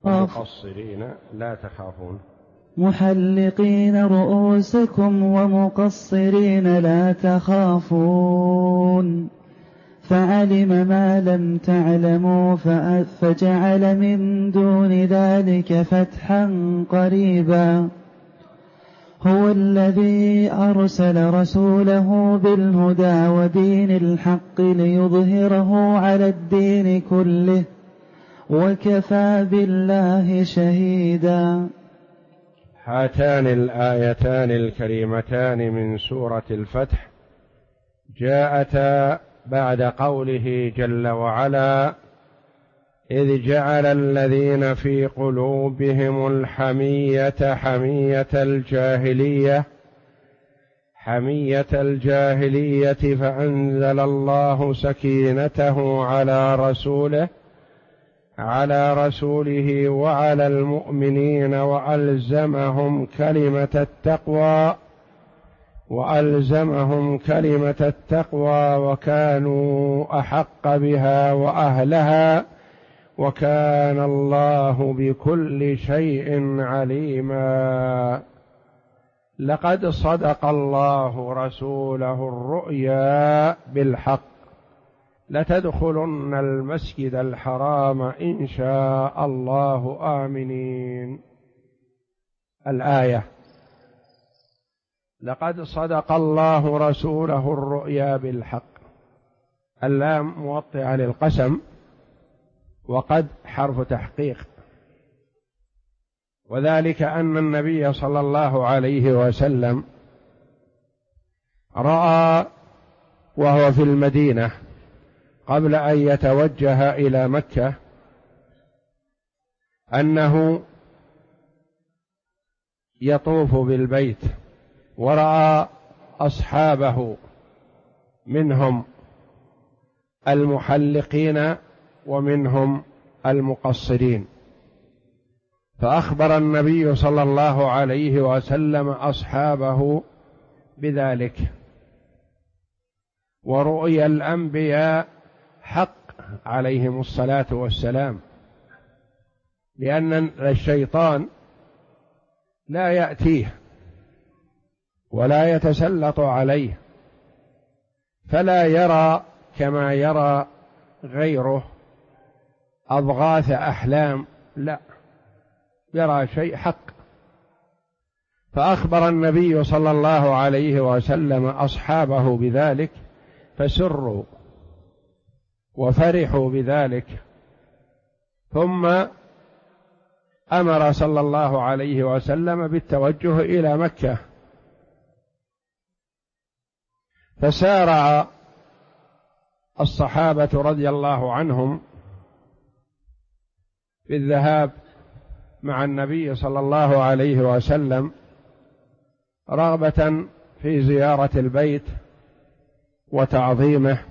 ومقصرين لا تخافون. محلقين رؤوسكم ومقصرين لا تخافون فعلم ما لم تعلموا فجعل من دون ذلك فتحا قريبا. هو الذي أرسل رسوله بالهدى ودين الحق ليظهره على الدين كله وكفى بالله شهيدا. هاتان الآيتان الكريمتان من سورة الفتح جاءتا بعد قوله جل وعلا: إذ جعل الذين في قلوبهم الحمية حمية الجاهلية فأنزل الله سكينته على رسوله وعلى المؤمنين وألزمهم كلمة التقوى وكانوا أحق بها وأهلها وكان الله بكل شيء عليما. لقد صدق الله رسوله الرؤيا بالحق لتدخلن المسجد الحرام إن شاء الله آمنين. الآية: لقد صدق الله رسوله الرؤيا بالحق. اللام موطئة للقسم، وقد حرف تحقيق، وذلك أن النبي صلى الله عليه وسلم رأى وهو في المدينة قبل أن يتوجه إلى مكة أنه يطوف بالبيت، ورأى أصحابه منهم المحلقين ومنهم المقصرين، فأخبر النبي صلى الله عليه وسلم أصحابه بذلك. ورؤيا الأنبياء حق عليهم الصلاة والسلام، لأن الشيطان لا يأتيه ولا يتسلط عليه، فلا يرى كما يرى غيره أضغاث أحلام، لا، يرى شيء حق. فأخبر النبي صلى الله عليه وسلم أصحابه بذلك فسروا وفرحوا بذلك، ثم أمر صلى الله عليه وسلم بالتوجه إلى مكة. فسارع الصحابة رضي الله عنهم في الذهاب مع النبي صلى الله عليه وسلم رغبة في زيارة البيت وتعظيمه،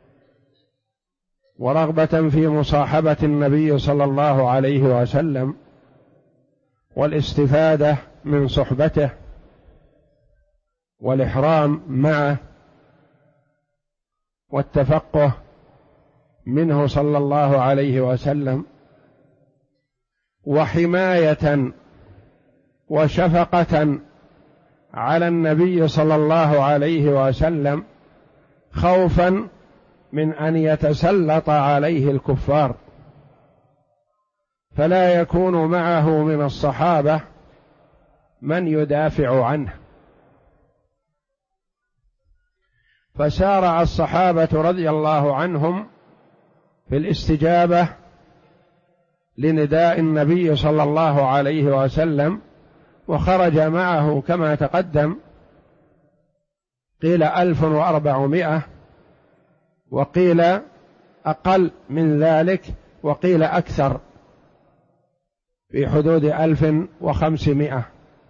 ورغبة في مصاحبة النبي صلى الله عليه وسلم والاستفادة من صحبته والإحرام معه والتفقه منه صلى الله عليه وسلم، وحماية وشفقة على النبي صلى الله عليه وسلم، خوفا من أن يتسلط عليه الكفار فلا يكون معه من الصحابة من يدافع عنه. فسارع الصحابة رضي الله عنهم في الاستجابة لنداء النبي صلى الله عليه وسلم، وخرج معه كما تقدم قيل 1400، وقيل أقل من ذلك، وقيل أكثر في حدود 1500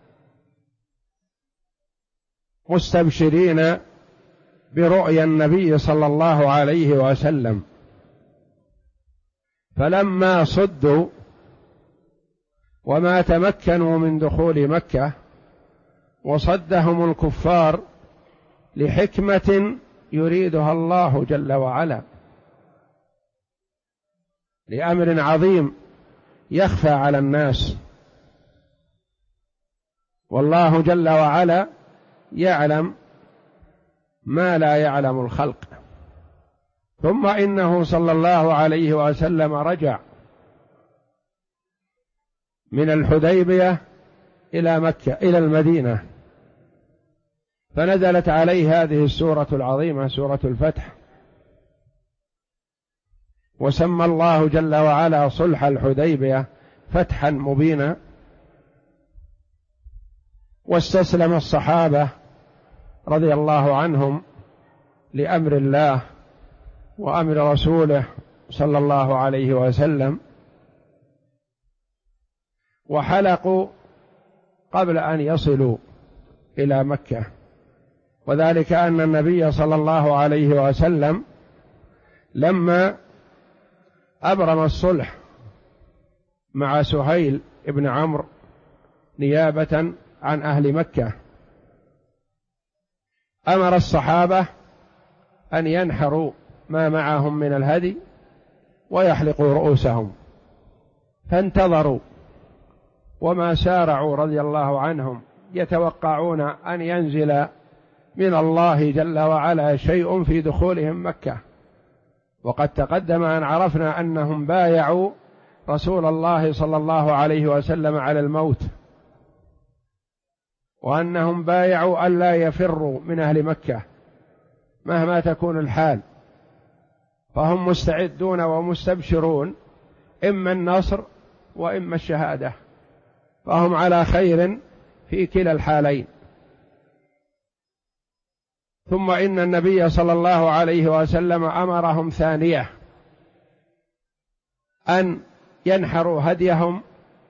مستبشرين برؤيا النبي صلى الله عليه وسلم. فلما صدوا وما تمكنوا من دخول مكة وصدهم الكفار لحكمة يريدها الله جل وعلا، لأمر عظيم يخفى على الناس، والله جل وعلا يعلم ما لا يعلم الخلق. ثم إنه صلى الله عليه وسلم رجع من الحديبية إلى مكة إلى المدينة، فنزلت عليه هذه السورة العظيمة سورة الفتح، وسمى الله جل وعلا صلح الحديبية فتحا مبينا. واستسلم الصحابة رضي الله عنهم لأمر الله وأمر رسوله صلى الله عليه وسلم، وحلقوا قبل أن يصلوا إلى مكة، وذلك أن النبي صلى الله عليه وسلم لما أبرم الصلح مع سهيل بن عمرو نيابة عن أهل مكة، أمر الصحابة أن ينحروا ما معهم من الهدي ويحلقوا رؤوسهم، فانتظروا وما سارعوا رضي الله عنهم، يتوقعون أن ينزل من الله جل وعلا شيء في دخولهم مكة. وقد تقدم أن عرفنا أنهم بايعوا رسول الله صلى الله عليه وسلم على الموت، وأنهم بايعوا ألا يفروا من أهل مكة مهما تكون الحال، فهم مستعدون ومستبشرون إما النصر وإما الشهادة، فهم على خير في كلا الحالين. ثم إن النبي صلى الله عليه وسلم أمرهم ثانية أن ينحروا هديهم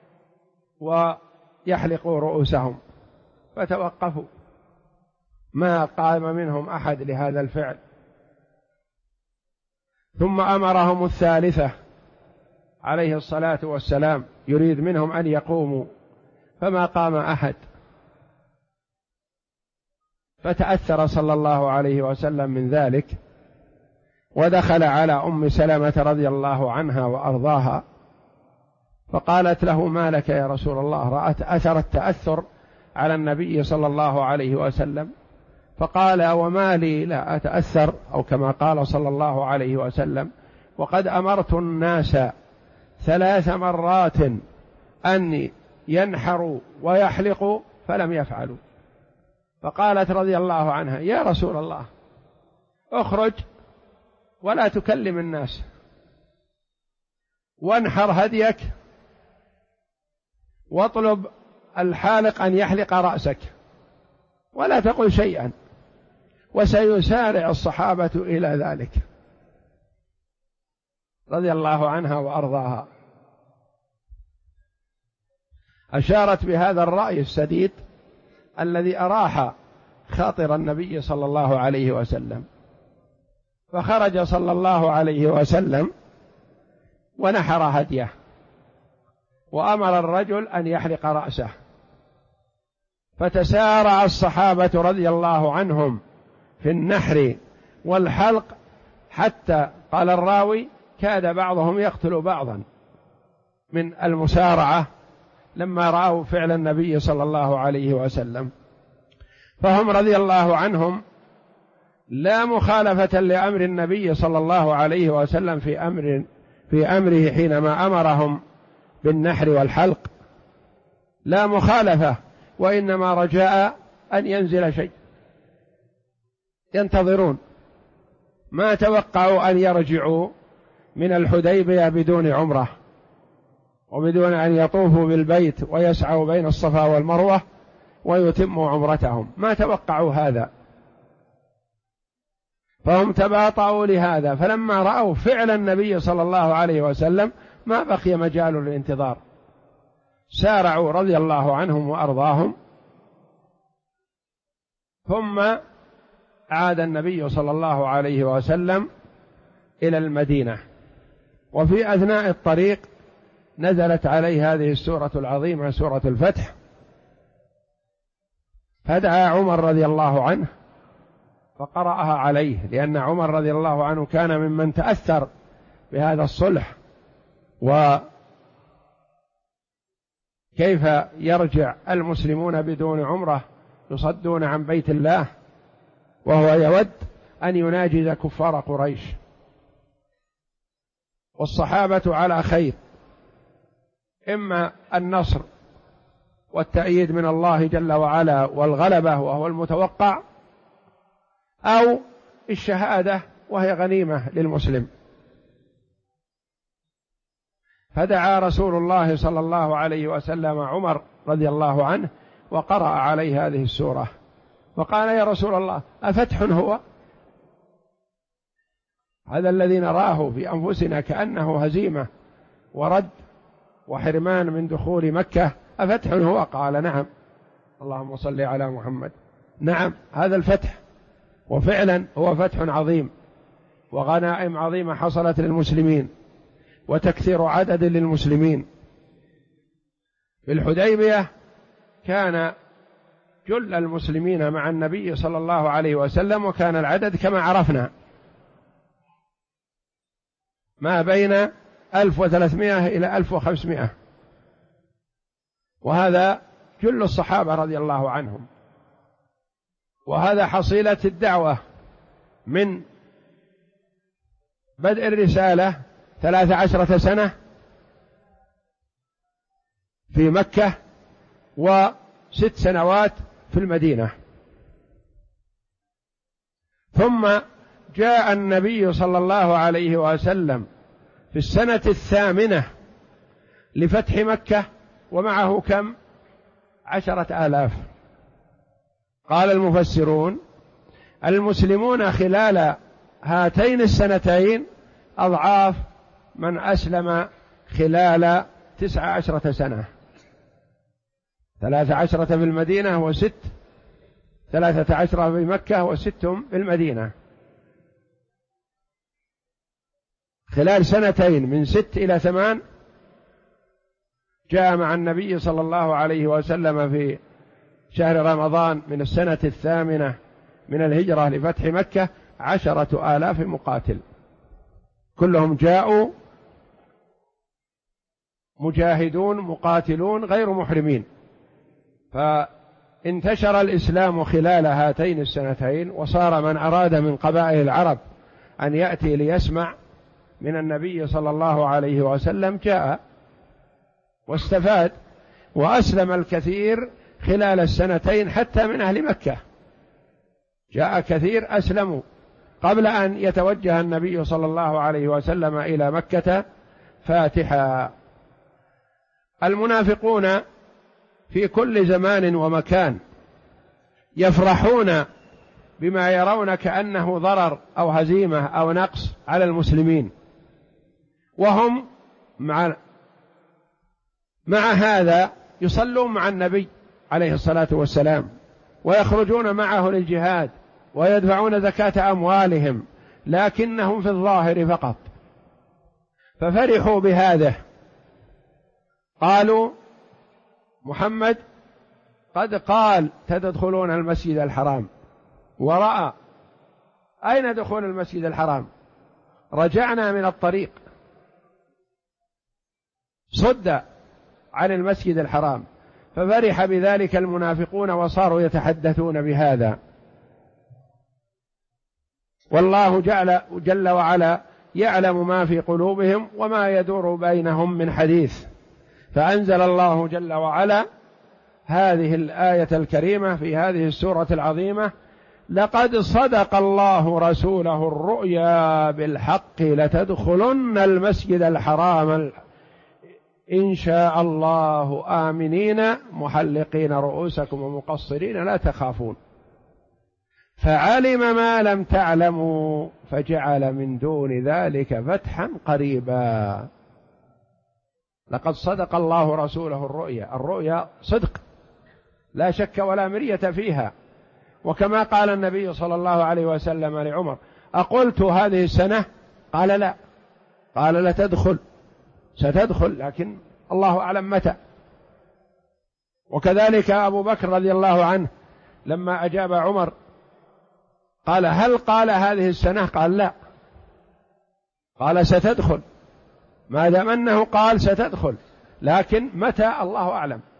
ويحلقوا رؤوسهم، فتوقفوا، ما قام منهم أحد لهذا الفعل. ثم أمرهم الثالثة عليه الصلاة والسلام، يريد منهم أن يقوموا، فما قام أحد، فتأثر صلى الله عليه وسلم من ذلك، ودخل على أم سلمة رضي الله عنها وأرضاها، فقالت له: ما لك يا رسول الله؟ رأت أثر التأثر على النبي صلى الله عليه وسلم، فقال: وما لي لا أتأثر، أو كما قال صلى الله عليه وسلم: وقد أمرت الناس 3 مرات أن ينحروا ويحلقوا فلم يفعلوا. فقالت رضي الله عنها: يا رسول الله، اخرج ولا تكلم الناس، وانحر هديك، واطلب الحالق أن يحلق رأسك، ولا تقل شيئا، وسيسارع الصحابة إلى ذلك رضي الله عنها وأرضاها. أشارت بهذا الرأي السديد الذي أراح خاطر النبي صلى الله عليه وسلم، فخرج صلى الله عليه وسلم ونحر هديه، وأمر الرجل أن يحلق رأسه، فتسارع الصحابة رضي الله عنهم في النحر والحلق، حتى قال الراوي: كاد بعضهم يقتل بعضا من المسارعة لما رأوا فعل النبي صلى الله عليه وسلم. فهم رضي الله عنهم لا مخالفة لأمر النبي صلى الله عليه وسلم في أمره حينما أمرهم بالنحر والحلق، لا مخالفة، وإنما رجاء أن ينزل شيء، ينتظرون، ما توقعوا أن يرجعوا من الحديبية بدون عمرة وبدون أن يطوفوا بالبيت ويسعوا بين الصفا والمروة ويتموا عمرتهم، ما توقعوا هذا، فهم تباطؤوا لهذا. فلما رأوا فعل النبي صلى الله عليه وسلم ما بقي مجال للانتظار، سارعوا رضي الله عنهم وأرضاهم. ثم عاد النبي صلى الله عليه وسلم إلى المدينة، وفي أثناء الطريق نزلت عليه هذه السورة العظيمة سورة الفتح، فدعا عمر رضي الله عنه فقرأها عليه، لأن عمر رضي الله عنه كان ممن تأثر بهذا الصلح كيف يرجع المسلمون بدون عمرة يصدون عن بيت الله وهو يود أن يناجز كفار قريش. والصحابة على خير، إما النصر والتأييد من الله جل وعلا والغلبة وهو المتوقع، أو الشهادة وهي غنيمة للمسلم. فدعا رسول الله صلى الله عليه وسلم عمر رضي الله عنه وقرأ عليه هذه السورة وقال: يا رسول الله، أفتح هو؟ هذا الذي نراه في أنفسنا كأنه هزيمة ورد وحرمان من دخول مكة، أفتح هو؟ قال: نعم. اللهم صل على محمد. نعم، هذا الفتح، وفعلا هو فتح عظيم وغنائم عظيمة حصلت للمسلمين وتكثير عدد للمسلمين. في الحديبية كان جل المسلمين مع النبي صلى الله عليه وسلم، وكان العدد كما عرفنا ما بين 1300 إلى 1500، وهذا جل الصحابة رضي الله عنهم. وهذا حصيلة الدعوة من بدء الرسالة 13 سنة في مكة و6 سنوات في المدينة. ثم جاء النبي صلى الله عليه وسلم في السنة 8 لفتح مكة ومعه كم؟ 10,000. قال المفسرون: المسلمون خلال هاتين السنتين أضعاف من أسلم خلال 19 سنة، 13 في المدينة و6، 13 في مكة و6 في المدينة. خلال سنتين من 6 إلى 8 جاء مع النبي صلى الله عليه وسلم في شهر رمضان من السنة 8 من الهجرة لفتح مكة 10,000 مقاتل، كلهم جاءوا مجاهدون مقاتلون غير محرمين. فانتشر الإسلام خلال هاتين السنتين، وصار من أراد من قبائل العرب أن يأتي ليسمع من النبي صلى الله عليه وسلم جاء واستفاد، وأسلم الكثير خلال السنتين حتى من أهل مكة، جاء كثير أسلموا قبل أن يتوجه النبي صلى الله عليه وسلم إلى مكة فاتحا. المنافقون في كل زمان ومكان يفرحون بما يرون كأنه ضرر أو هزيمة أو نقص على المسلمين، وهم مع هذا يصلون مع النبي عليه الصلاة والسلام، ويخرجون معه للجهاد، ويدفعون زكاة أموالهم، لكنهم في الظاهر فقط. ففرحوا بهذا، قالوا: محمد قد قال تدخلون المسجد الحرام، ورأى أين دخول المسجد الحرام؟ رجعنا من الطريق، صد عن المسجد الحرام. ففرح بذلك المنافقون وصاروا يتحدثون بهذا. والله جل وعلا يعلم ما في قلوبهم وما يدور بينهم من حديث، فأنزل الله جل وعلا هذه الآية الكريمة في هذه السورة العظيمة: لقد صدق الله رسوله الرؤيا بالحق لتدخلن المسجد الحرام إن شاء الله آمنين محلقين رؤوسكم ومقصرين لا تخافون، فعلم ما لم تعلموا فجعل من دون ذلك فتحا قريبا. لقد صدق الله رسوله الرؤيا، الرؤيا صدق لا شك ولا مرية فيها. وكما قال النبي صلى الله عليه وسلم لعمر: أقلت هذه السنة؟ قال: لا. قال: لتدخل، ستدخل، لكن الله أعلم متى. وكذلك أبو بكر رضي الله عنه لما أجاب عمر قال: هل قال هذه السنة؟ قال: لا. قال: ستدخل، ما دام أنه قال ستدخل، لكن متى الله أعلم.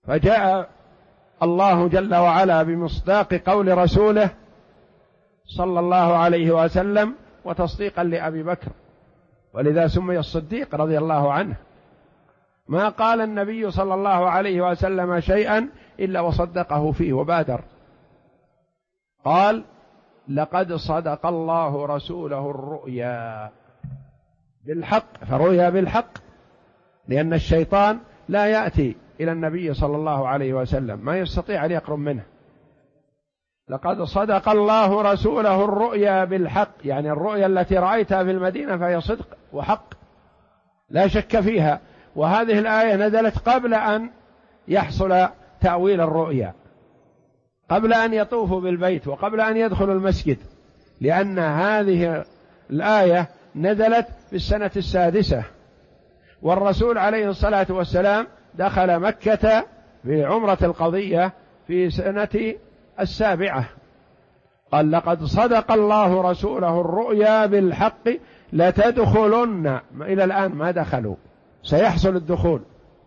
فجاء الله جل وعلا بمصداق قول رسوله صلى الله عليه وسلم وتصديقا لأبي بكر، ولذا سمي الصديق رضي الله عنه. ما قال النبي صلى الله عليه وسلم شيئا إلا وصدقه فيه وبادر. قال: لقد صدق الله رسوله الرؤيا بالحق، فرؤيا بالحق، لأن الشيطان لا يأتي إلى النبي صلى الله عليه وسلم، ما يستطيع أن يقرب منه. لقد صدق الله رسوله الرؤيا بالحق، يعني الرؤيا التي رأيتها في المدينة فهي صدق وحق لا شك فيها. وهذه الآية نزلت قبل أن يحصل تأويل الرؤيا، قبل أن يطوفوا بالبيت وقبل أن يدخلوا المسجد، لأن هذه الآية نزلت في السنة السادسة، والرسول عليه الصلاة والسلام دخل مكة في عمرة القضية في سنة السابعة. قال: لقد صدق الله رسوله الرؤيا بالحق لتدخلن، إلى الآن ما دخلوا، سيحصل الدخول.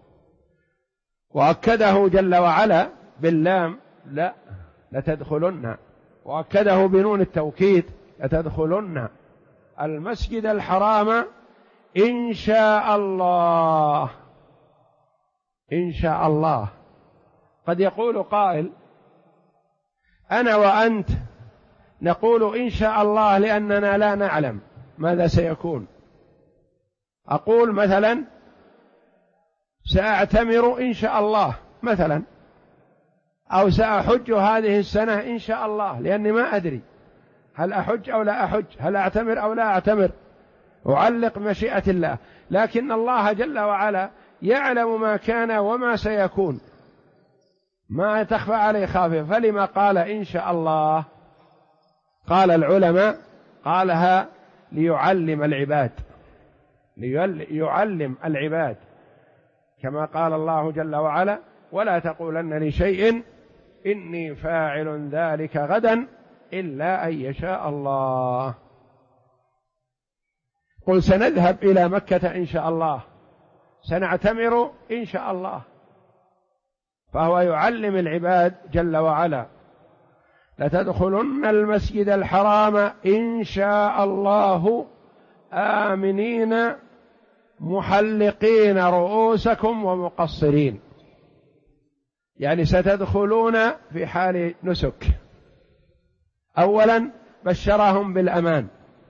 وأكده جل وعلا باللام، لا لتدخلن، وأكده بنون التوكيد لتدخلن المسجد الحرام إن شاء الله. إن شاء الله. قد يقول قائل: أنا وأنت نقول إن شاء الله لأننا لا نعلم ماذا سيكون. أقول مثلا: سأعتمر إن شاء الله مثلا، أو سأحج هذه السنة إن شاء الله، لأني ما أدري هل أحج أو لا أحج، هل أعتمر أو لا أعتمر، أعلق مشيئة الله. لكن الله جل وعلا يعلم ما كان وما سيكون، ما تخفى عليه خافية. فلما قال إن شاء الله؟ قال العلماء: قالها ليعلم العباد، ليعلم العباد، كما قال الله جل وعلا: ولا تقولن لشيء إني فاعل ذلك غدا إلا أن يشاء الله. قل سنذهب إلى مكة إن شاء الله، سنعتمر إن شاء الله. فهو يعلم العباد جل وعلا: لتدخلن المسجد الحرام إن شاء الله آمنين محلقين رؤوسكم ومقصرين، يعني ستدخلون في حال نسك. أولا بشرهم بالأمان،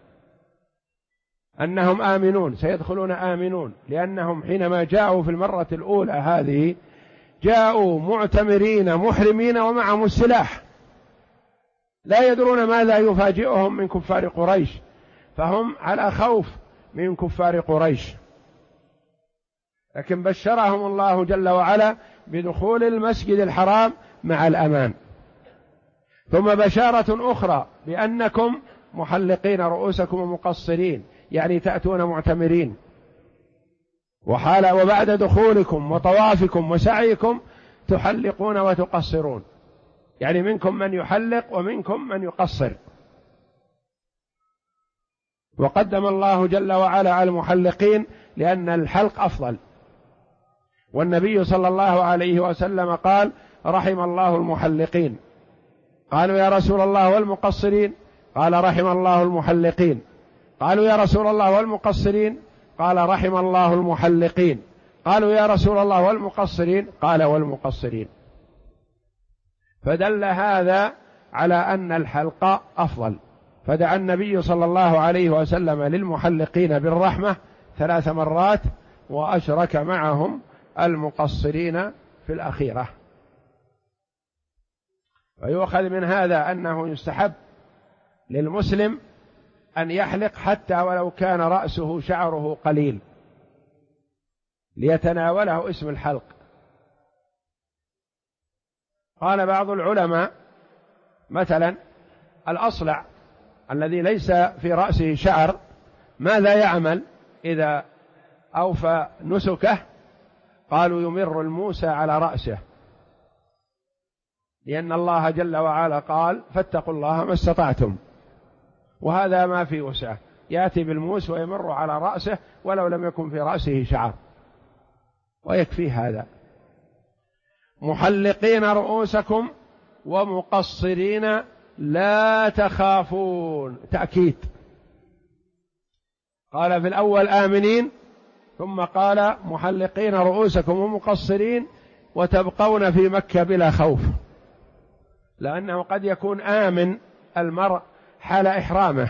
أنهم آمنون، سيدخلون آمنون، لأنهم حينما جاءوا في المرة الأولى هذه جاءوا معتمرين محرمين ومعهم السلاح، لا يدرون ماذا يفاجئهم من كفار قريش، فهم على خوف من كفار قريش. لكن بشرهم الله جل وعلا بدخول المسجد الحرام مع الأمان. ثم بشارة أخرى بأنكم محلقين رؤوسكم ومقصرين، يعني تأتون معتمرين، وبعد دخولكم وطوافكم وسعيكم تحلقون وتقصرون، يعني منكم من يحلق ومنكم من يقصر. وقدم الله جل وعلا على المحلقين لأن الحلق أفضل، والنبي صلى الله عليه وسلم قال: رحم الله المحلقين. قالوا: يا رسول الله والمقصرين؟ قال: رحم الله المحلقين. قالوا: يا رسول الله والمقصرين؟ قال: رحم الله المحلقين. قالوا: يا رسول الله والمقصرين؟ قال: والمقصرين. فدل هذا على أن الحلق أفضل، فدعا النبي صلى الله عليه وسلم للمحلقين بالرحمة 3 مرات، وأشرك معهم المقصرين في الأخيرة. ويؤخذ من هذا أنه يستحب للمسلم أن يحلق حتى ولو كان رأسه شعره قليل، ليتناوله اسم الحلق. قال بعض العلماء: مثلا الأصلع الذي ليس في رأسه شعر ماذا يعمل إذا أوفى نسكه؟ قالوا: يمر الموسى على رأسه، لأن الله جل وعلا قال: فاتقوا الله ما استطعتم، وهذا ما في وسعه، يأتي بالموس ويمر على رأسه ولو لم يكن في رأسه شعر، ويكفي هذا. محلقين رؤوسكم ومقصرين لا تخافون، تأكيد. قال في الأول آمنين، ثم قال محلقين رؤوسكم ومقصرين وتبقون في مكة بلا خوف، لأنه قد يكون آمن المرء حال إحرامه،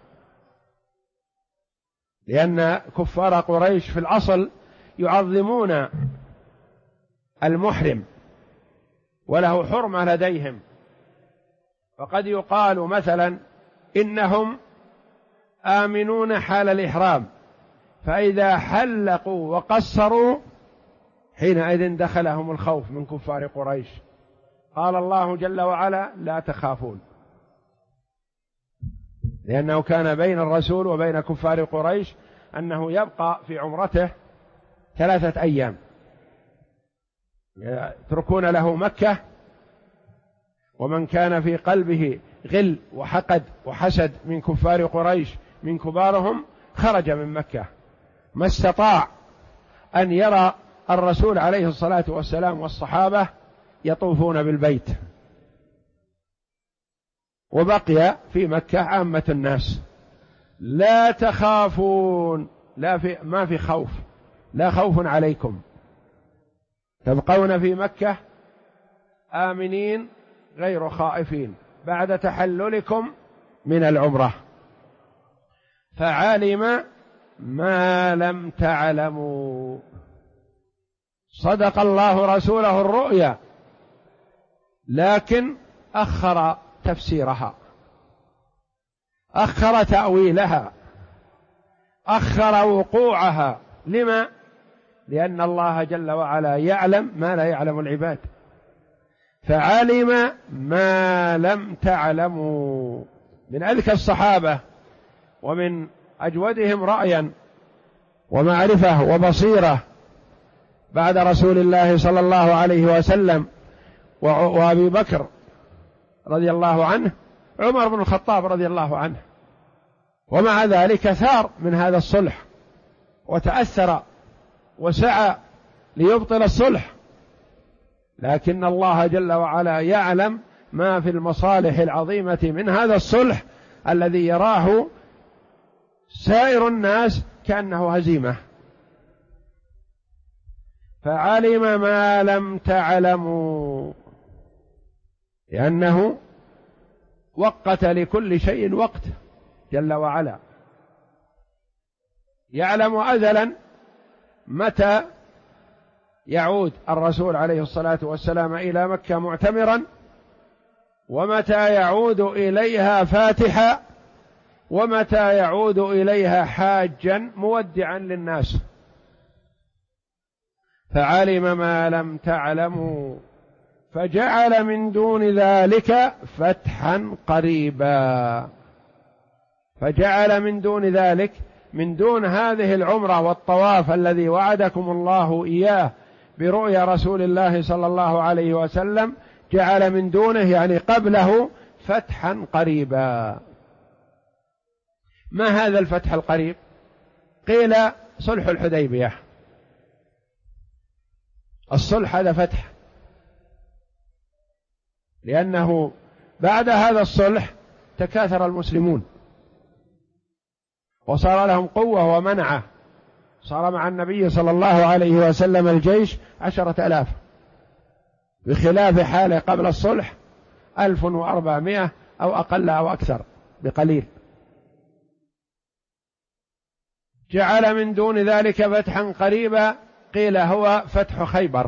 لأن كفار قريش في الأصل يعظمون المحرم وله حرمة لديهم، فقد يقال مثلا إنهم آمنون حال الإحرام، فإذا حلقوا وقصروا حينئذ دخلهم الخوف من كفار قريش. قال الله جل وعلا لا تخافون، لأنه كان بين الرسول وبين كفار قريش أنه يبقى في عمرته 3 أيام، يتركون له مكة، ومن كان في قلبه غل وحقد وحسد من كفار قريش من كبارهم خرج من مكة، ما استطاع أن يرى الرسول عليه الصلاة والسلام والصحابة يطوفون بالبيت، وبقي في مكة عامة الناس. لا تخافون، ما في خوف، لا خوف عليكم، تبقون في مكة آمنين غير خائفين بعد تحللكم من العمرة. فعلم ما لم تعلموا، صدق الله رسوله الرؤيا، لكن أخر تفسيرها، أخر تأويلها، أخر وقوعها. لما؟ لأن الله جل وعلا يعلم ما لا يعلم العباد، فعلم ما لم تعلموا. من أذكى الصحابة ومن أجودهم رأيا ومعرفة وبصيرة بعد رسول الله صلى الله عليه وسلم وأبي بكر رضي الله عنه عمر بن الخطاب رضي الله عنه، ومع ذلك ثار من هذا الصلح وتأثر وسعى ليبطل الصلح، لكن الله جل وعلا يعلم ما في المصالح العظيمة من هذا الصلح الذي يراه سائر الناس كأنه هزيمة. فعلم ما لم تعلموا، لأنه وقت لكل شيء وقت جل وعلا، يعلم أزلا متى يعود الرسول عليه الصلاة والسلام إلى مكة معتمرا، ومتى يعود إليها فاتحا، ومتى يعود إليها حاجا مودعا للناس. فعلم ما لم تعلموا فجعل من دون ذلك فتحا قريبا. فجعل من دون ذلك، من دون هذه العمرة والطواف الذي وعدكم الله إياه برؤيا رسول الله صلى الله عليه وسلم، جعل من دونه يعني قبله فتحا قريبا. ما هذا الفتح القريب؟ قيل صلح الحديبية. الصلح هذا فتح، لأنه بعد هذا الصلح تكاثر المسلمون وصار لهم قوة ومنعة، صار مع النبي صلى الله عليه وسلم الجيش 10,000 بخلاف حاله قبل الصلح 1400 أو أقل أو أكثر بقليل. جعل من دون ذلك فتحا قريبا، قيل هو فتح خيبر،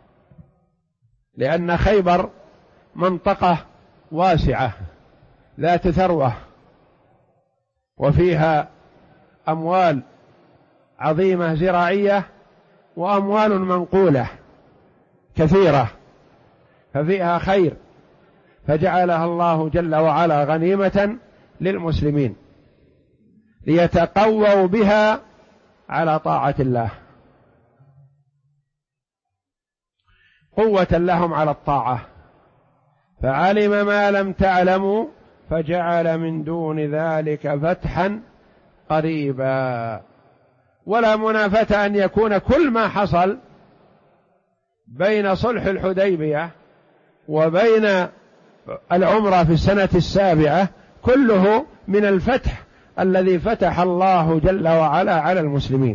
لأن خيبر منطقة واسعة ذات ثروة وفيها أموال عظيمة زراعية وأموال منقولة كثيرة، ففيها خير، فجعلها الله جل وعلا غنيمة للمسلمين ليتقووا بها على طاعة الله، قوة لهم على الطاعة. فعلم ما لم تعلموا فجعل من دون ذلك فتحا قريبا. ولا منافاة أن يكون كل ما حصل بين صلح الحديبية وبين العمرة في السنة 7 كله من الفتح الذي فتح الله جل وعلا على المسلمين.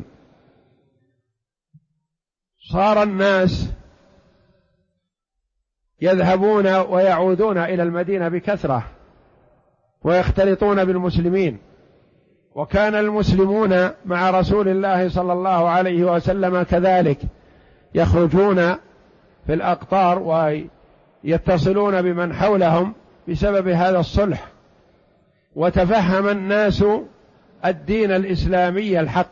صار الناس يذهبون ويعودون إلى المدينة بكثرة ويختلطون بالمسلمين، وكان المسلمون مع رسول الله صلى الله عليه وسلم كذلك يخرجون في الأقطار ويتصلون بمن حولهم بسبب هذا الصلح، وتفهم الناس الدين الإسلامي الحق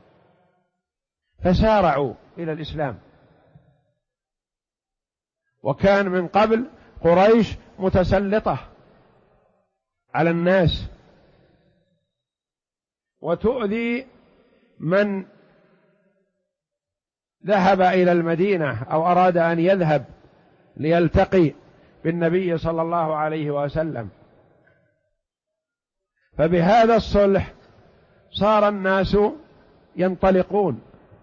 فسارعوا إلى الإسلام. وكان من قبل قريش متسلطة على الناس وتؤذي من ذهب إلى المدينة أو أراد أن يذهب ليلتقي بالنبي صلى الله عليه وسلم. فبهذا الصلح صار الناس ينطلقون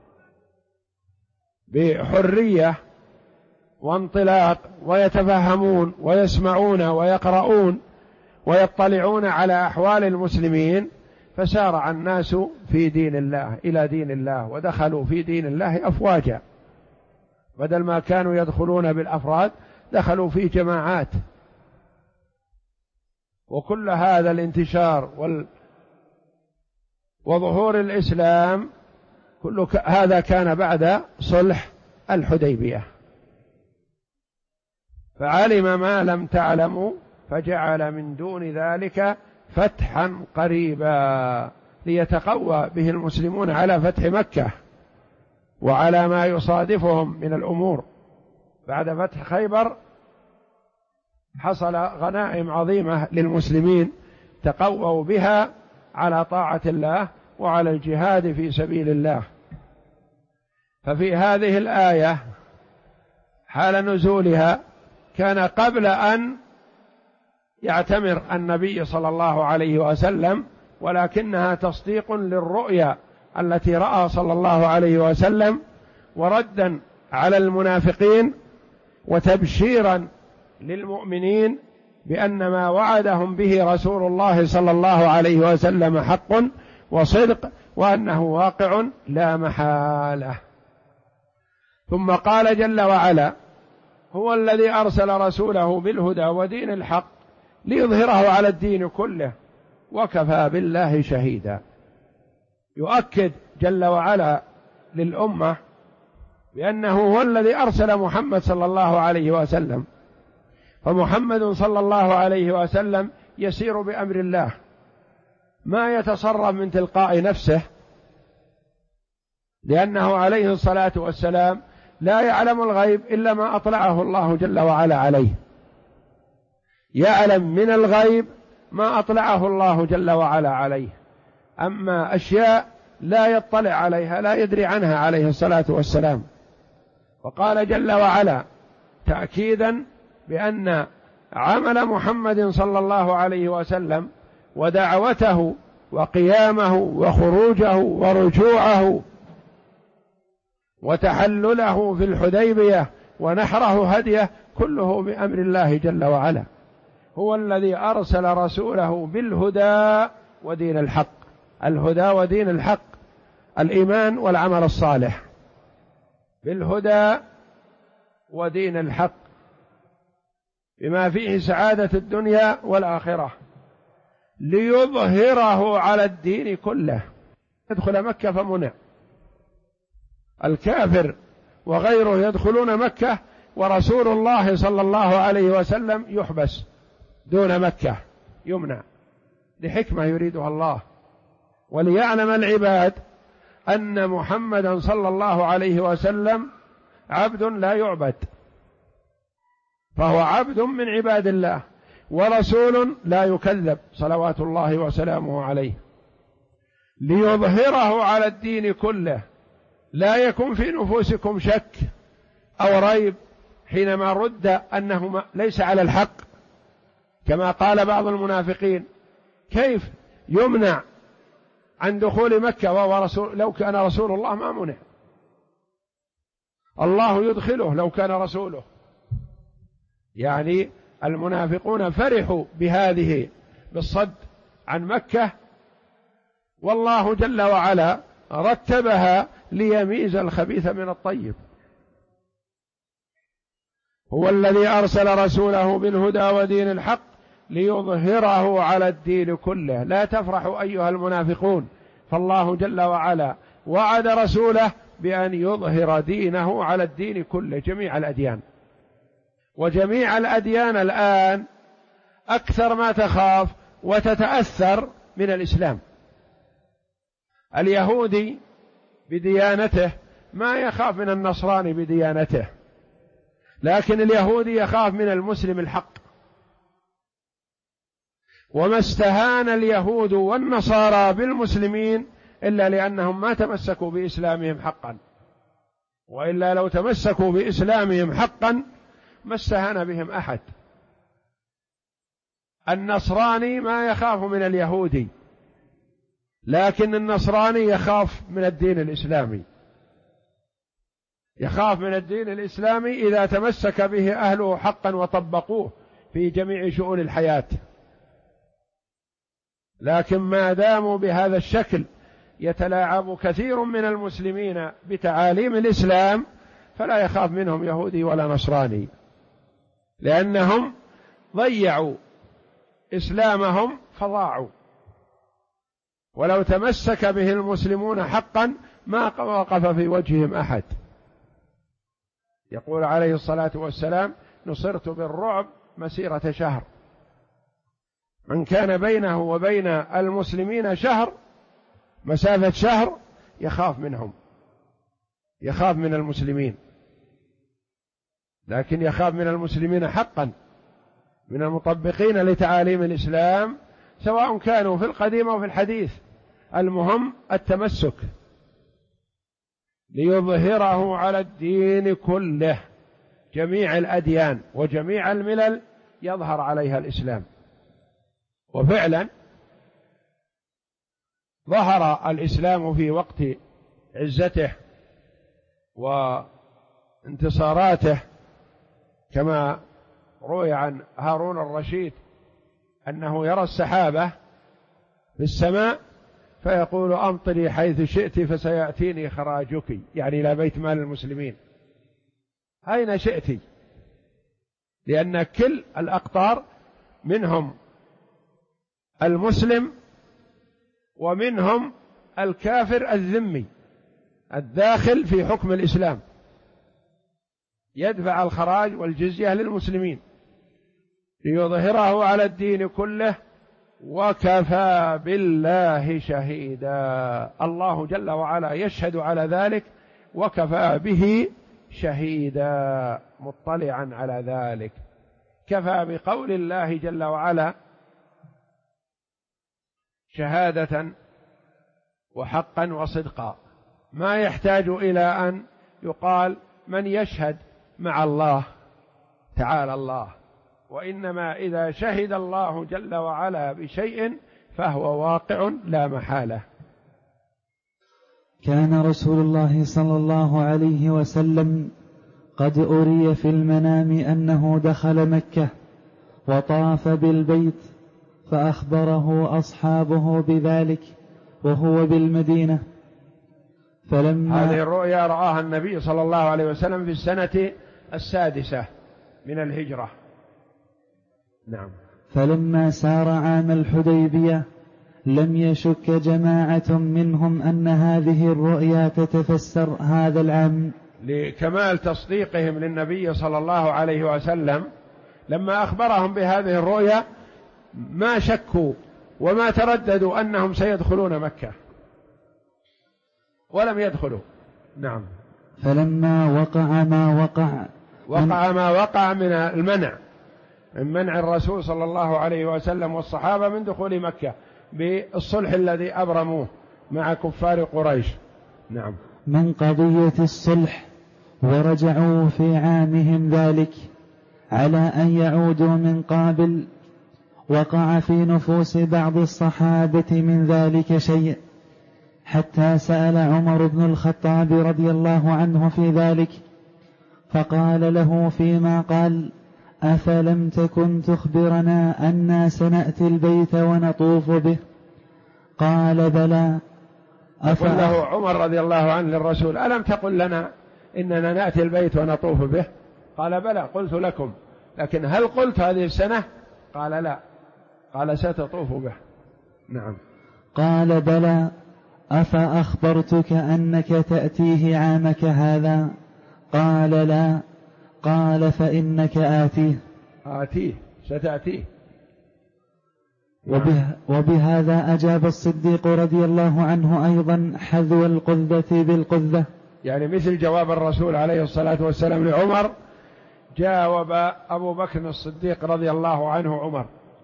بحرية وانطلاق، ويتفهمون ويسمعون ويقرؤون ويطلعون على أحوال المسلمين، فسارع الناس في دين الله إلى دين الله، ودخلوا في دين الله أفواجا، بدل ما كانوا يدخلون بالأفراد دخلوا في جماعات. وكل هذا الانتشار وظهور الإسلام كل هذا كان بعد صلح الحديبية. فعلم ما لم تعلموا فجعل من دون ذلك فتحا قريبا ليتقوى به المسلمون على فتح مكة وعلى ما يصادفهم من الأمور. بعد فتح خيبر حصل غنائم عظيمة للمسلمين تقووا بها على طاعة الله وعلى الجهاد في سبيل الله. ففي هذه الآية حال نزولها كان قبل أن يعتمر النبي صلى الله عليه وسلم، ولكنها تصديق للرؤيا التي رأى صلى الله عليه وسلم، وردا على المنافقين، وتبشيرا للمؤمنين بأن ما وعدهم به رسول الله صلى الله عليه وسلم حق وصدق، وأنه واقع لا محالة. ثم قال جل وعلا: هو الذي أرسل رسوله بالهدى ودين الحق ليظهره على الدين كله وكفى بالله شهيدا. يؤكد جل وعلا للأمة بأنه هو الذي أرسل محمد صلى الله عليه وسلم، فمحمد صلى الله عليه وسلم يسير بأمر الله، ما يتصرف من تلقاء نفسه، لأنه عليه الصلاة والسلام لا يعلم الغيب إلا ما أطلعه الله جل وعلا عليه، يعلم من الغيب ما أطلعه الله جل وعلا عليه، أما أشياء لا يطلع عليها لا يدري عنها عليه الصلاة والسلام. وقال جل وعلا تأكيدا بأن عمل محمد صلى الله عليه وسلم ودعوته وقيامه وخروجه ورجوعه وتحلله في الحديبية ونحره هديه كله بأمر الله جل وعلا. هو الذي أرسل رسوله بالهدى ودين الحق. الهدى ودين الحق الإيمان والعمل الصالح، بالهدى ودين الحق بما فيه سعادة الدنيا والآخرة، ليظهره على الدين كله. يدخل مكة فمنع، الكافر وغيره يدخلون مكة ورسول الله صلى الله عليه وسلم يحبس دون مكة، يمنع لحكمة يريدها الله، وليعلم العباد أن محمدا صلى الله عليه وسلم عبد لا يعبد، فهو عبد من عباد الله ورسول لا يكذب صلوات الله وسلامه عليه، ليظهره على الدين كله، لا يكن في نفوسكم شك أو ريب حينما رد أنه ليس على الحق، كما قال بعض المنافقين: كيف يمنع عن دخول مكة وهو رسول؟ لو كان رسول الله ما منع. الله يدخله لو كان رسوله. يعني المنافقون فرحوا بهذه بالصد عن مكة، والله جل وعلا رتبها ليميز الخبيث من الطيب. هو الذي أرسل رسوله بالهدى ودين الحق ليظهره على الدين كله. لا تفرحوا أيها المنافقون، فالله جل وعلا وعد رسوله بأن يظهر دينه على الدين كله، جميع الأديان. وجميع الأديان الآن أكثر ما تخاف وتتأثر من الإسلام. اليهودي بديانته ما يخاف من النصراني بديانته، لكن اليهودي يخاف من المسلم الحق. وما استهان اليهود والنصارى بالمسلمين إلا لأنهم ما تمسكوا بإسلامهم حقا، وإلا لو تمسكوا بإسلامهم حقا ما استهان بهم أحد. النصراني ما يخاف من اليهودي، لكن النصراني يخاف من الدين الإسلامي، يخاف من الدين الإسلامي إذا تمسك به أهله حقا وطبقوه في جميع شؤون الحياة. لكن ما داموا بهذا الشكل يتلاعب كثير من المسلمين بتعاليم الإسلام فلا يخاف منهم يهودي ولا نصراني، لأنهم ضيعوا إسلامهم فضاعوا. ولو تمسك به المسلمون حقا ما وقف في وجههم أحد. يقول عليه الصلاة والسلام: نصرت بالرعب مسيرة شهر. من كان بينه وبين المسلمين شهر، مسافة شهر، يخاف منهم، يخاف من المسلمين، لكن يخاف من المسلمين حقا، من المطبقين لتعاليم الإسلام، سواء كانوا في القديم أو في الحديث. المهم التمسك، ليظهره على الدين كله، جميع الأديان وجميع الملل يظهر عليها الإسلام. وفعلا ظهر الإسلام في وقت عزته وانتصاراته، كما روي عن هارون الرشيد أنه يرى السحابة في السماء فيقول: أمطري حيث شئت فسيأتيني خراجك، يعني إلى بيت مال المسلمين، أين شئت، لأن كل الأقطار منهم المسلم ومنهم الكافر الذمي الداخل في حكم الإسلام، يدفع الخراج والجزية للمسلمين ليظهره على الدين كله، وكفى بالله شهيدا. الله جل وعلا يشهد على ذلك، وكفى به شهيدا، مطلعا على ذلك. كفى بقول الله جل وعلا شهادة وحقا وصدقا، ما يحتاج إلى أن يقال من يشهد مع الله تعالى الله، وإنما إذا شهد الله جل وعلا بشيء فهو واقع لا محالة. كان رسول الله صلى الله عليه وسلم قد أري في المنام أنه دخل مكة وطاف بالبيت، فأخبره أصحابه بذلك وهو بالمدينة. هذه الرؤيا رآها النبي صلى الله عليه وسلم في السنة 6 من الهجرة. نعم. فلما سار عام الحديبية لم يشك جماعة منهم أن هذه الرؤيا تتفسر هذا العام، لكمال تصديقهم للنبي صلى الله عليه وسلم. لما أخبرهم بهذه الرؤيا ما شكوا وما ترددوا أنهم سيدخلون مكة، ولم يدخلوا. نعم. فلما وقع ما وقع من المنع، من منع الرسول صلى الله عليه وسلم والصحابة من دخول مكة بالصلح الذي أبرموه مع كفار قريش. نعم. من قضية الصلح، ورجعوا في عامهم ذلك على أن يعودوا من قابل، وقع في نفوس بعض الصحابة من ذلك شيء، حتى سأل عمر بن الخطاب رضي الله عنه في ذلك، فقال له فيما قال: أفلم تكن تخبرنا أنا سنأتي البيت ونطوف به؟ قال: بلى. يقول له عمر رضي الله عنه للرسول: ألم تقل لنا إننا نأتي البيت ونطوف به؟ قال: بلى، قلت لكم، لكن هل قلت هذه السنة؟ قال: لا. قال: ستطوف به. نعم. قال: بلى. أفأخبرتك أنك تأتيه عامك هذا؟ قال: لا. قال: فإنك آتيه، ستأتيه. وبهذا أجاب الصديق رضي الله عنه أيضا حذو القذة بالقذة، يعني مثل جواب الرسول عليه الصلاة والسلام لعمر، جاوب أبو بكر الصديق رضي الله عنه عمر.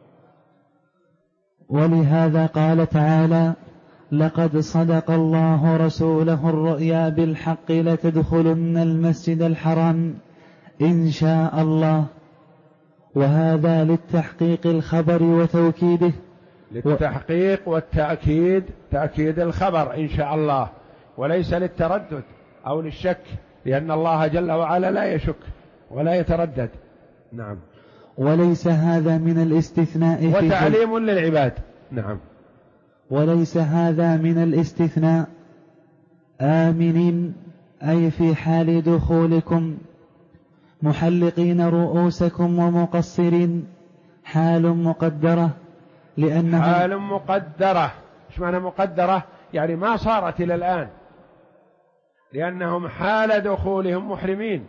ولهذا قال تعالى: لقد صدق الله رسوله الرؤيا بالحق لتدخلن المسجد الحرام إن شاء الله. وهذا للتحقيق الخبر وتوكيده، للتحقيق والتأكيد، تأكيد الخبر إن شاء الله، وليس للتردد أو للشك، لأن الله جل وعلا لا يشك ولا يتردد. نعم. وليس هذا من الاستثناء، وتعليم للعباد. نعم. وليس هذا من الاستثناء، آمنين أي في حال دخولكم محلقين رؤوسكم ومقصرين، حال مقدرة، لأنه حال مقدرة. ايش معنى مقدرة؟ يعني ما صارت إلى الآن، لأنهم حال دخولهم محرمين،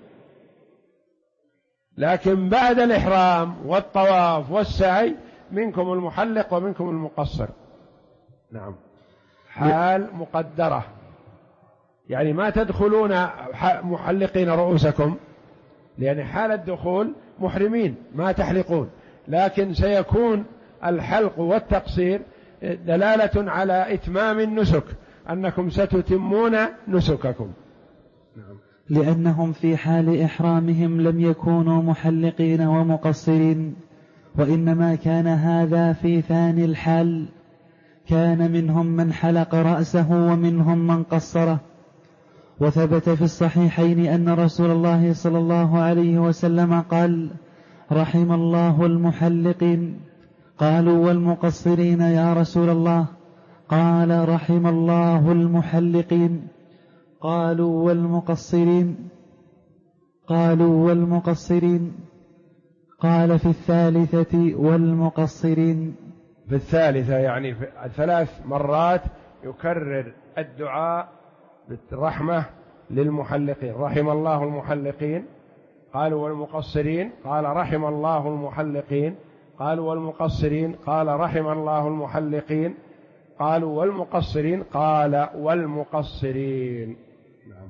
لكن بعد الإحرام والطواف والسعي منكم المحلق ومنكم المقصر. نعم. حال مقدرة، يعني ما تدخلون محلقين رؤوسكم، لأن حال الدخول محرمين ما تحلقون، لكن سيكون الحلق والتقصير دلالة على إتمام النسك، أنكم ستتمون نسككم. نعم. لأنهم في حال إحرامهم لم يكونوا محلقين ومقصرين، وإنما كان هذا في ثاني الحال، كان منهم من حلق رأسه ومنهم من قصره. وثبت في الصحيحين أن رسول الله صلى الله عليه وسلم قال: رحم الله المحلقين. قالوا: والمقصرين يا رسول الله؟ قال: رحم الله المحلقين. قالوا: والمقصرين؟ قالوا: والمقصرين. قال: في الثالثة: والمقصرين. في الثالثة يعني في 3 مرات يكرر الدعاء بالرحمة للمحلقين. رحم الله المحلقين. قالوا: والمقصرين؟ قال: رحم الله المحلقين. قالوا: والمقصرين؟ قال: رحم الله المحلقين. قالوا: والمقصرين؟ قال: والمقصرين. نعم.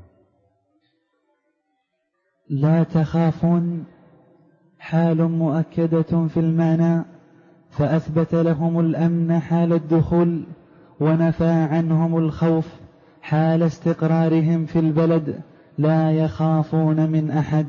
لا تخافون حال مؤكدة في المعنى، فأثبت لهم الأمن حال الدخول، ونفى عنهم الخوف حال استقرارهم في البلد، لا يخافون من أحد.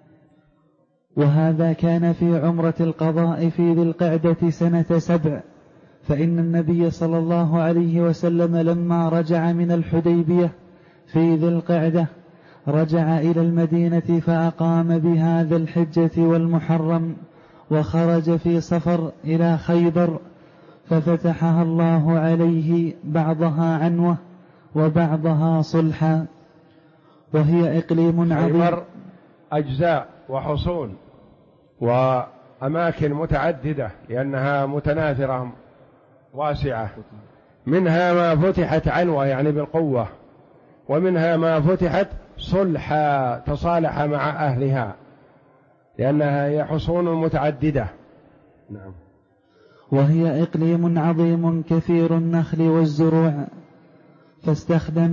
وهذا كان في عمرة القضاء في ذي القعدة سنة 7، فإن النبي صلى الله عليه وسلم لما رجع من الحديبية في ذي القعدة رجع إلى المدينة فأقام بهذا الحجة والمحرم، وخرج في صفر إلى خيبر، ففتحها الله عليه بعضها عنوة وبعضها صلحا، وهي إقليم عظيم. خيبر أجزاء وحصون وأماكن متعددة، لأنها متناثرة واسعة، منها ما فتحت عنوة يعني بالقوة، ومنها ما فتحت صلحا تصالح مع أهلها، لأنها هي حصون متعددة. نعم. وهي إقليم عظيم كثير النخل والزروع، فاستخدم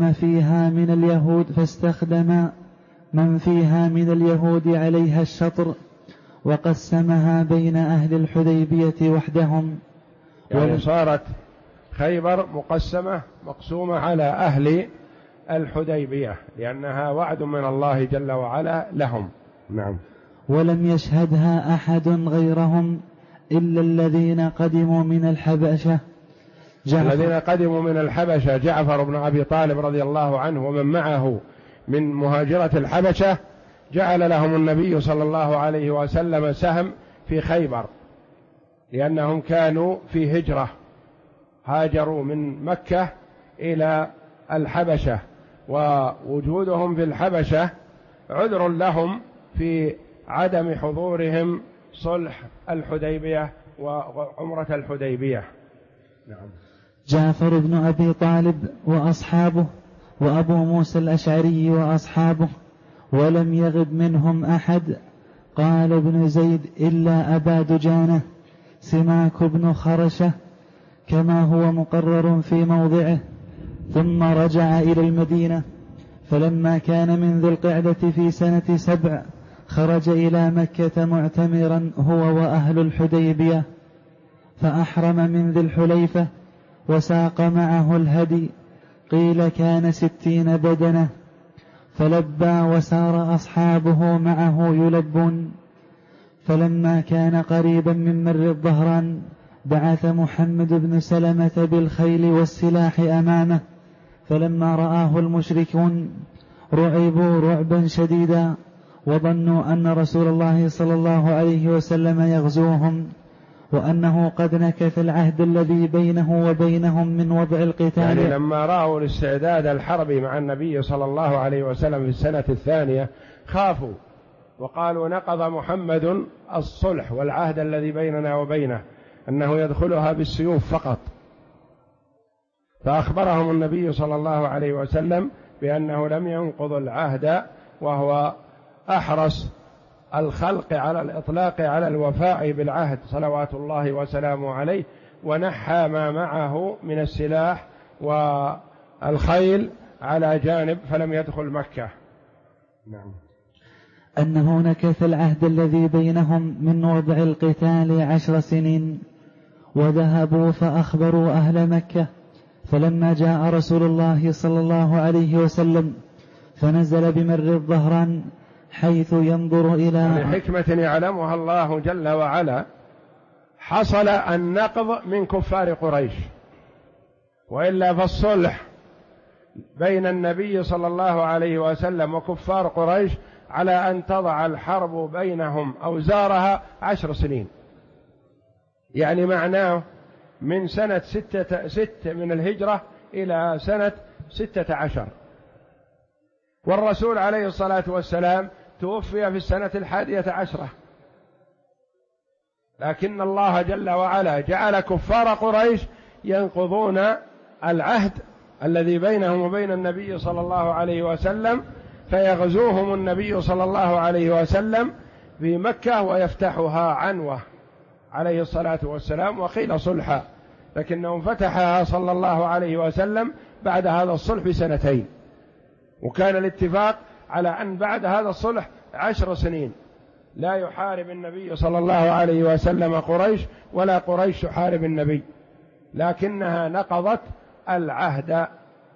من فيها من اليهود عليها الشطر، وقسمها بين أهل الحديبية وحدهم. يعني صارت خيبر مقسومة على أهل الحديبية، لأنها وعد من الله جل وعلا لهم. نعم. ولم يشهدها أحد غيرهم إلا الذين قدموا من الحبشة. الذين قدموا من الحبشة جعفر بن أبي طالب رضي الله عنه ومن معه من مهاجرة الحبشة جعل لهم النبي صلى الله عليه وسلم سهم في خيبر، لأنهم كانوا في هجرة، هاجروا من مكة إلى الحبشة، ووجودهم في الحبشة عذر لهم في عدم حضورهم صلح الحديبية وعمرة الحديبية. نعم. جعفر بن أبي طالب وأصحابه وأبو موسى الأشعري وأصحابه، ولم يغب منهم أحد. قال ابن زيد إلا أبا دجانة سماك بن خرشة كما هو مقرر في موضعه. ثم رجع إلى المدينة، فلما كان من ذي القعدة في سنة 7 خرج إلى مكة معتمرا هو وأهل الحديبية، فأحرم من ذي الحليفة وساق معه الهدي، قيل كان 60 بدنة، فلبى وسار أصحابه معه يلبون. فلما كان قريبا من مر الظهران بعث محمد بن سلمة بالخيل والسلاح أمامه، فلما رآه المشركون رعبوا رعبا شديدا، وظنوا أن رسول الله صلى الله عليه وسلم يغزوهم، وأنه قد نكث العهد الذي بينه وبينهم من وضع القتال. يعني لما رأوا الاستعداد الحربي مع النبي صلى الله عليه وسلم في السنة 2 خافوا وقالوا نقض محمد الصلح والعهد الذي بيننا وبينه، أنه يدخلها بالسيوف فقط. فأخبرهم النبي صلى الله عليه وسلم بأنه لم ينقض العهد، وهو أحرص الخلق على الإطلاق على الوفاء بالعهد صلوات الله وسلامه عليه، ونحى ما معه من السلاح والخيل على جانب فلم يدخل مكة. نعم. أنه نكث العهد الذي بينهم من وضع القتال 10 سنين. وذهبوا فأخبروا أهل مكة، فلما جاء رسول الله صلى الله عليه وسلم فنزل بمر الظهران حيث ينظر إلى لحكمة يعلمها الله جل وعلا حصل النقض من كفار قريش، وإلا فالصلح بين النبي صلى الله عليه وسلم وكفار قريش على أن تضع الحرب بينهم أوزارها 10 سنين، يعني معناه من سنة 6 من الهجرة إلى سنة 16، والرسول عليه الصلاة والسلام توفي في السنة 11، لكن الله جل وعلا جعل كفار قريش ينقضون العهد الذي بينهم وبين النبي صلى الله عليه وسلم، فيغزوهم النبي صلى الله عليه وسلم في مكة ويفتحها عنوة عليه الصلاة والسلام، وقيل صلحا، لكنه فتحها صلى الله عليه وسلم بعد هذا الصلح ب2 وكان الاتفاق على أن بعد هذا الصلح 10 سنين لا يحارب النبي صلى الله عليه وسلم قريش ولا قريش تحارب النبي، لكنها نقضت العهد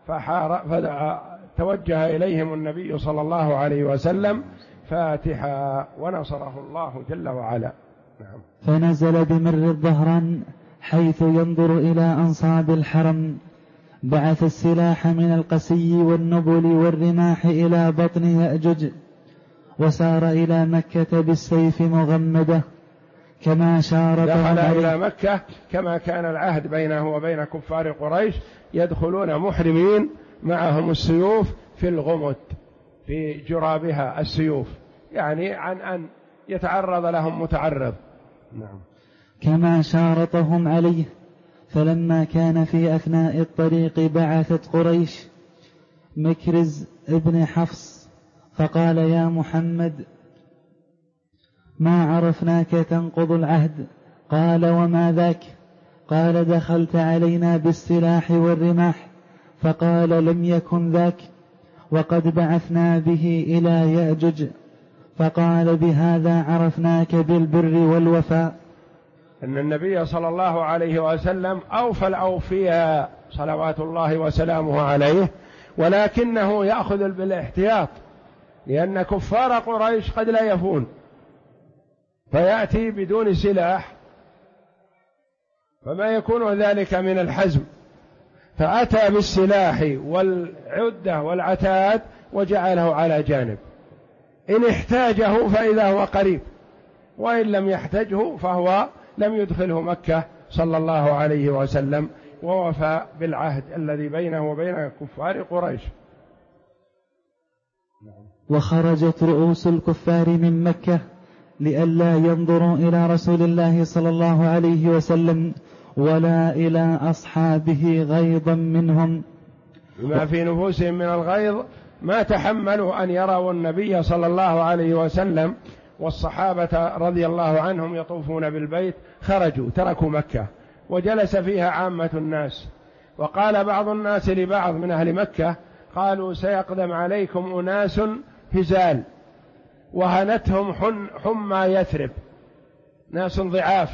فتوجه إليهم النبي صلى الله عليه وسلم فاتحا ونصره الله جل وعلا. نعم. فنزل بمر الظهران حيث ينظر إلى أنصاب الحرم، بعث السلاح من القسي والنبل والرماح إلى بطن يأجج، وسار إلى مكة بالسيف مغمدة كما شارطه. دخل إلى مكة كما كان العهد بينه وبين كفار قريش، يدخلون محرمين معهم السيوف في الغمد في جرابها السيوف، يعني عن أن يتعرض لهم متعرض. نعم. كما شارطهم عليه. فلما كان في أثناء الطريق بعثت قريش مكرز ابن حفص فقال يا محمد ما عرفناك تنقض العهد. قال وما ذاك؟ قال دخلت علينا بالسلاح والرماح. فقال لم يكن ذاك، وقد بعثنا به إلى يأجج. فقال بهذا عرفناك بالبر والوفاء. أن النبي صلى الله عليه وسلم أوفى الأوفياء صلوات الله وسلامه عليه، ولكنه يأخذ بالاحتياط، لأن كفار قريش قد لا يفون، فيأتي بدون سلاح، فما يكون ذلك من الحزم، فأتى بالسلاح والعدة والعتاد وجعله على جانب، إن احتاجه فإذا هو قريب، وإن لم يحتجه فهو لم يدخله مكة صلى الله عليه وسلم، ووفى بالعهد الذي بينه وبين كفار قريش. وخرجت رؤوس الكفار من مكة لئلا ينظروا إلى رسول الله صلى الله عليه وسلم ولا إلى أصحابه غيظا منهم، بما في نفوسهم من الغيظ ما تحملوا أن يروا النبي صلى الله عليه وسلم والصحابة رضي الله عنهم يطوفون بالبيت، خرجوا تركوا مكة وجلس فيها عامة الناس. وقال بعض الناس لبعض من أهل مكة، قالوا سيقدم عليكم أناس هزال وهنتهم حمى يثرب، ناس ضعاف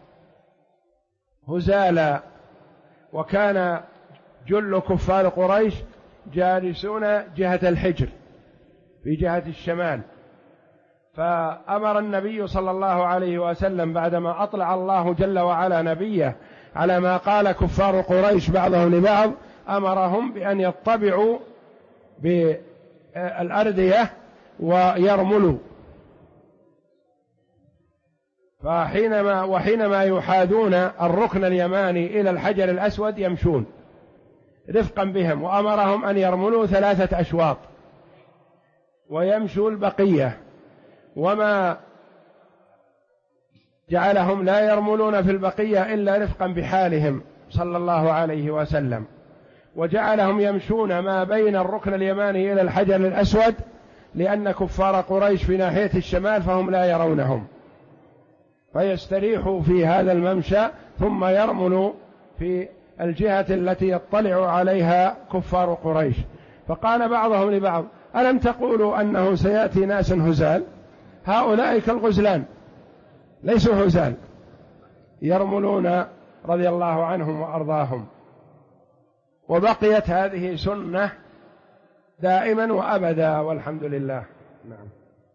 هزالا، وكان جل كفار قريش جالسون جهة الحجر في جهة الشمال. فأمر النبي صلى الله عليه وسلم بعدما أطلع الله جل وعلا نبيه على ما قال كفار قريش بعضهم لبعض، أمرهم بأن يطبعوا بالأردية ويرملوا. وحينما يحاذون الركن اليماني إلى الحجر الأسود يمشون رفقا بهم، وأمرهم أن يرملوا 3 أشواط ويمشوا البقية، وما جعلهم لا يرملون في البقية إلا رفقا بحالهم صلى الله عليه وسلم، وجعلهم يمشون ما بين الركن اليماني إلى الحجر الأسود لأن كفار قريش في ناحية الشمال فهم لا يرونهم، فيستريحوا في هذا الممشى ثم يرملوا في الجهة التي يطلع عليها كفار قريش. فقال بعضهم لبعض ألم تقولوا أنه سيأتي ناس هزال؟ هؤلاء كالغزلان ليسوا هزال، يرملون رضي الله عنهم وأرضاهم. وبقيت هذه سنة دائما وأبدا والحمد لله. نعم.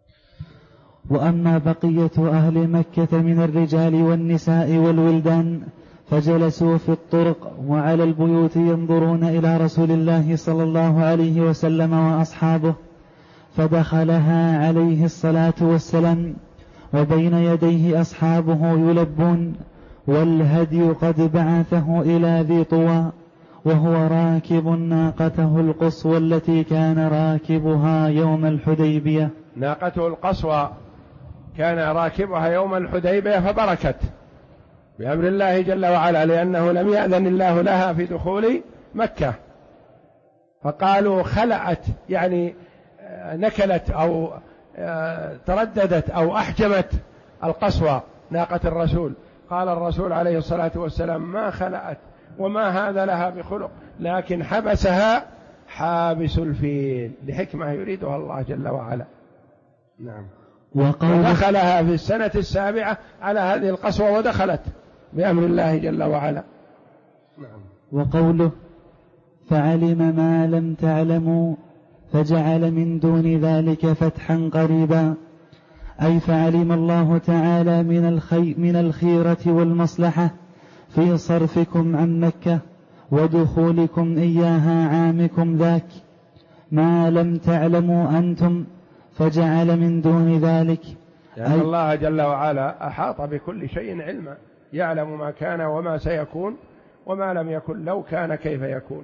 وأما بقية أهل مكة من الرجال والنساء والولدان فجلسوا في الطرق وعلى البيوت ينظرون إلى رسول الله صلى الله عليه وسلم وأصحابه، فدخلها عليه الصلاة والسلام وبين يديه أصحابه يلبون، والهدي قد بعثه إلى ذي طوى، وهو راكب ناقته القصوى التي كان راكبها يوم الحديبية. ناقته القصوى كان راكبها يوم الحديبية فبركت بأمر الله جل وعلا، لأنه لم يأذن الله لها في دخول مكة، فقالوا خلعت يعني نكلت أو ترددت أو أحجمت القصوى ناقة الرسول. قال الرسول عليه الصلاة والسلام ما خلعت وما هذا لها بخلق، لكن حبسها حابس الفيل لحكمة يريدها الله جل وعلا. نعم. ودخلها في السنة 7 على هذه القصوى ودخلت بأمر الله جل وعلا. نعم. وقوله فعلم ما لم تعلموا فجعل من دون ذلك فتحا قريبا، أي فعلم الله تعالى من الخيرة والمصلحة في صرفكم عن مكة ودخولكم إياها عامكم ذاك ما لم تعلموا أنتم، فجعل من دون ذلك، لأن الله جل وعلا أحاط بكل شيء علما، يعلم ما كان وما سيكون وما لم يكن لو كان كيف يكون.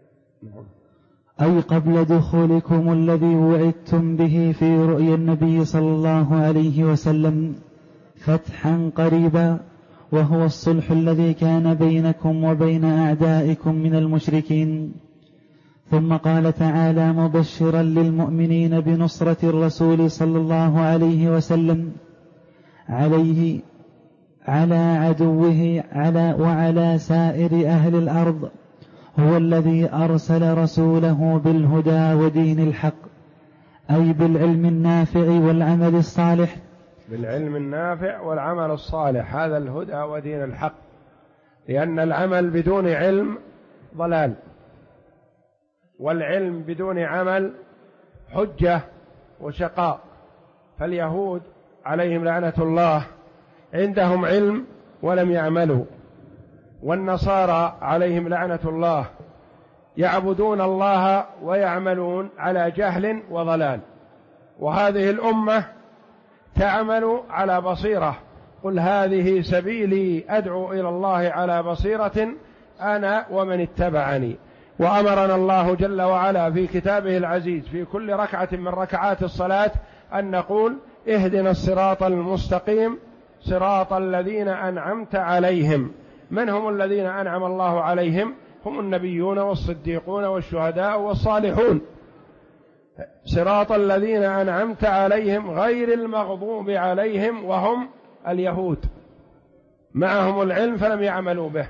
أي قبل دخولكم الذي وعدتم به في رؤيا النبي صلى الله عليه وسلم فتحا قريبا، وهو الصلح الذي كان بينكم وبين أعدائكم من المشركين. ثم قال تعالى مبشرا للمؤمنين بنصرة الرسول صلى الله عليه وسلم عليه على عدوه وعلى سائر أهل الأرض، هو الذي أرسل رسوله بالهدى ودين الحق، أي بالعلم النافع والعمل الصالح. بالعلم النافع والعمل الصالح، هذا الهدى ودين الحق، لأن العمل بدون علم ضلال، والعلم بدون عمل حجة وشقاء. فاليهود عليهم لعنة الله عندهم علم ولم يعملوا، والنصارى عليهم لعنة الله يعبدون الله ويعملون على جهل وضلال. وهذه الأمة تعمل على بصيرة. قل هذه سبيلي أدعو إلى الله على بصيرة أنا ومن اتبعني. وأمرنا الله جل وعلا في كتابه العزيز في كل ركعة من ركعات الصلاة أن نقول اهدنا الصراط المستقيم صراط الذين أنعمت عليهم. من هم الذين أنعم الله عليهم؟ هم النبيون والصديقون والشهداء والصالحون. صراط الذين أنعمت عليهم غير المغضوب عليهم وهم اليهود، معهم العلم فلم يعملوا به،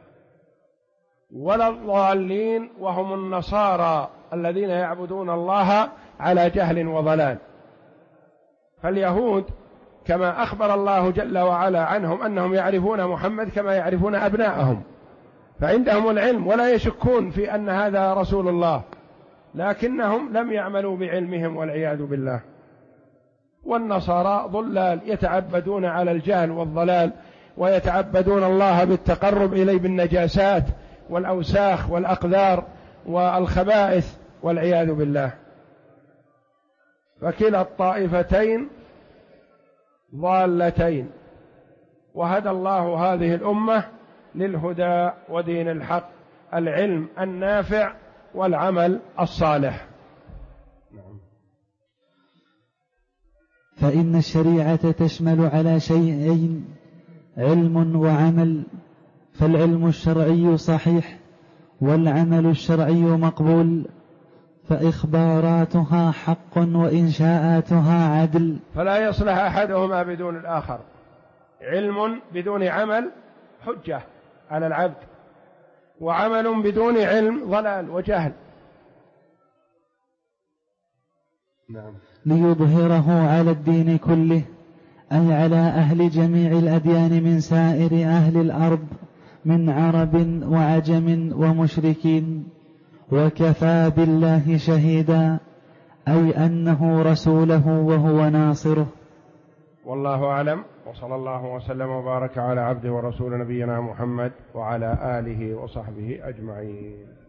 ولا الضالين وهم النصارى الذين يعبدون الله على جهل وضلال. فاليهود كما أخبر الله جل وعلا عنهم أنهم يعرفون محمد كما يعرفون أبناءهم، فعندهم العلم ولا يشكون في أن هذا رسول الله، لكنهم لم يعملوا بعلمهم والعياذ بالله. والنصارى ضلال يتعبدون على الجهل والضلال، ويتعبدون الله بالتقرب إليه بالنجاسات والأوساخ والأقذار والخبائث والعياذ بالله. فكلا الطائفتين ضالتين، وهدى الله هذه الأمة للهدى ودين الحق، العلم النافع والعمل الصالح. فإن الشريعة تشمل على شيئين: علم وعمل، فالعلم الشرعي صحيح والعمل الشرعي مقبول، فإخباراتها حق وإنشاءاتها عدل، فلا يصلح أحدهما بدون الآخر. علم بدون عمل حجة على العبد، وعمل بدون علم ضلال وجهل. نعم. ليظهره على الدين كله، أي على أهل جميع الأديان من سائر أهل الأرض من عرب وعجم ومشركين، وكفى بالله شهيدا، أي أنه رسوله وهو ناصره. والله أعلم، وصلى الله وسلم وبارك على عبده ورسول نبينا محمد وعلى آله وصحبه أجمعين.